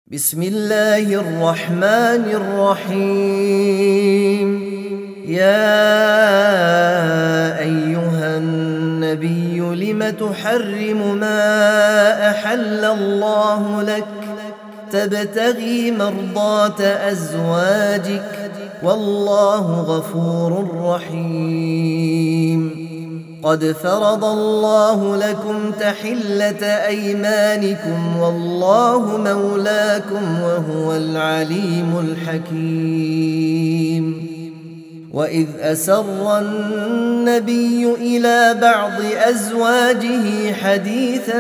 بسم الله الرحمن الرحيم. يا أيها النبي لم تحرم ما أحل الله لك تبتغي مرضات أزواجك والله غفور رحيم. قد فرض الله لكم تحلة أيمانكم والله مولاكم وهو العليم الحكيم. وإذ أسر النبي إلى بعض أزواجه حديثا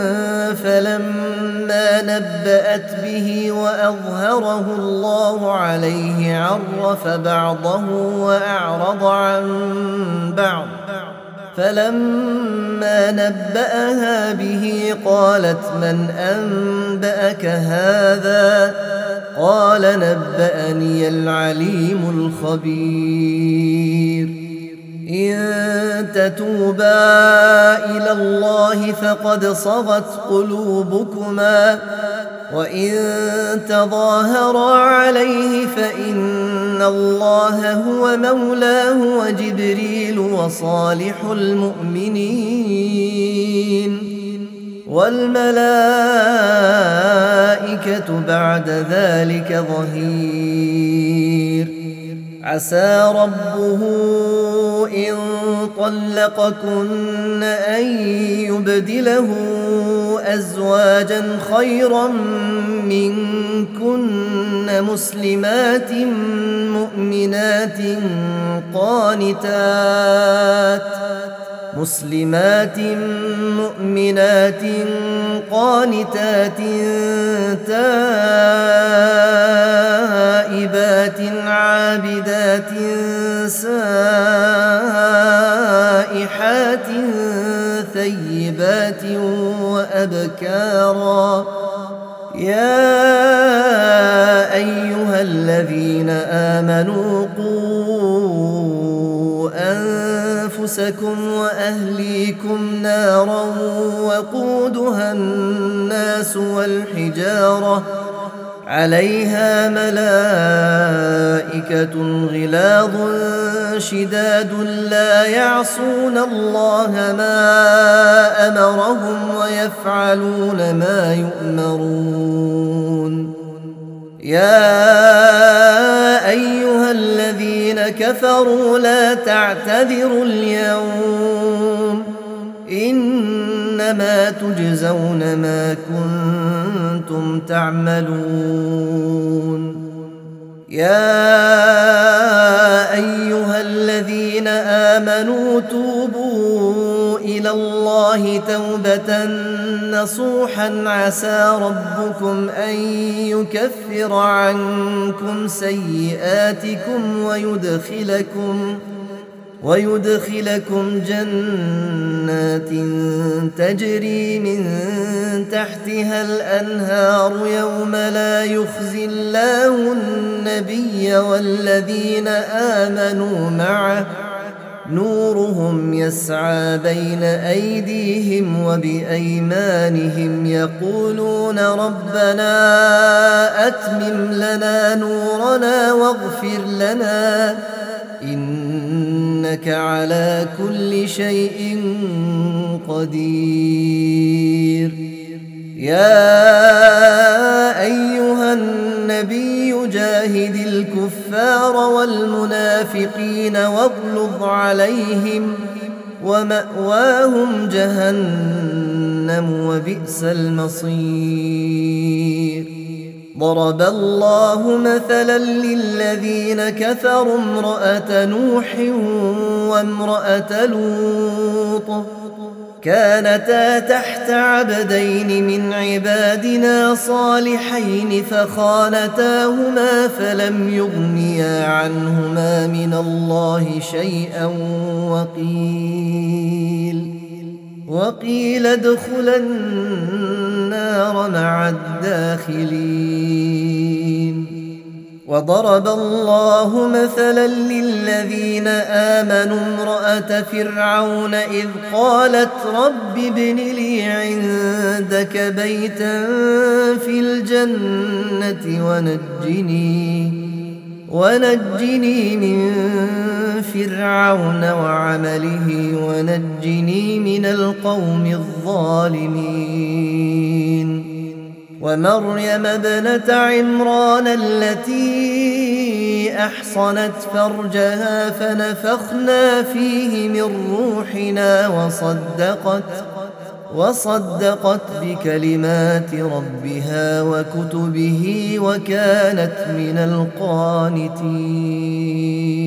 فلما نبأت به وأظهره الله عليه عرف بعضه وأعرض عن بعض، فلما نبأها به قالت من أنبأك هذا؟ قال نبأني العليم الخبير. إن تتوبا إلى الله فقد صغت قلوبكما وإن تظاهرا عليه فإن الله هو مولاه وجبريل وصالح المؤمنين والملائكة بعد ذلك ظهير. عسى ربه إن طلقكن أن يبدله أزواجا خيرا منكن مسلمات مؤمنات قانتات تائبات عابدات سائحات ثيبات وأبكارا. يا أيها الذين آمنوا قوا أنفسكم وأهليكم نارا وقودها الناس والحجارة عليها ملائكة غلاظ شداد لا يعصون الله ما أمرهم ويفعلون ما يؤمرون. يا أيها الذين كفروا لا تعتذروا اليوم إنما تجزون ما كنتم تعملون. يا أيها الذين آمنوا توبوا إلى الله توبة نصوحا عسى ربكم أن يكفر عنكم سيئاتكم ويدخلكم جنات تجري من تحتها الأنهار يوم لا يخزي الله النبي والذين آمنوا معه نورهم يسعى بين أيديهم وبأيمانهم يقولون ربنا أتمم لنا نورنا واغفر لنا إنك على كل شيء قدير. يا أيها النبي جاهد الكفار والمنافقين واغلظ عليهم ومأواهم جهنم وبئس المصير. ضرب الله مثلا للذين كفروا امرأة نوح وامرأة لوط كانتا تحت عبدين من عبادنا صالحين فخانتاهما فلم يغنيا عنهما من الله شيئا وقيل ادخلا النار مع الداخلين. وضرب الله مثلا للذين آمنوا امرأة فرعون إذ قالت رب ابن لي عندك بيتا في الجنة ونجني من فرعون وعمله ونجني من القوم الظالمين ومريم ابنة عمران التي أحصنت فرجها فنفخنا فيه من روحنا وصدقت بكلمات ربها وكتبه وكانت من القانتين.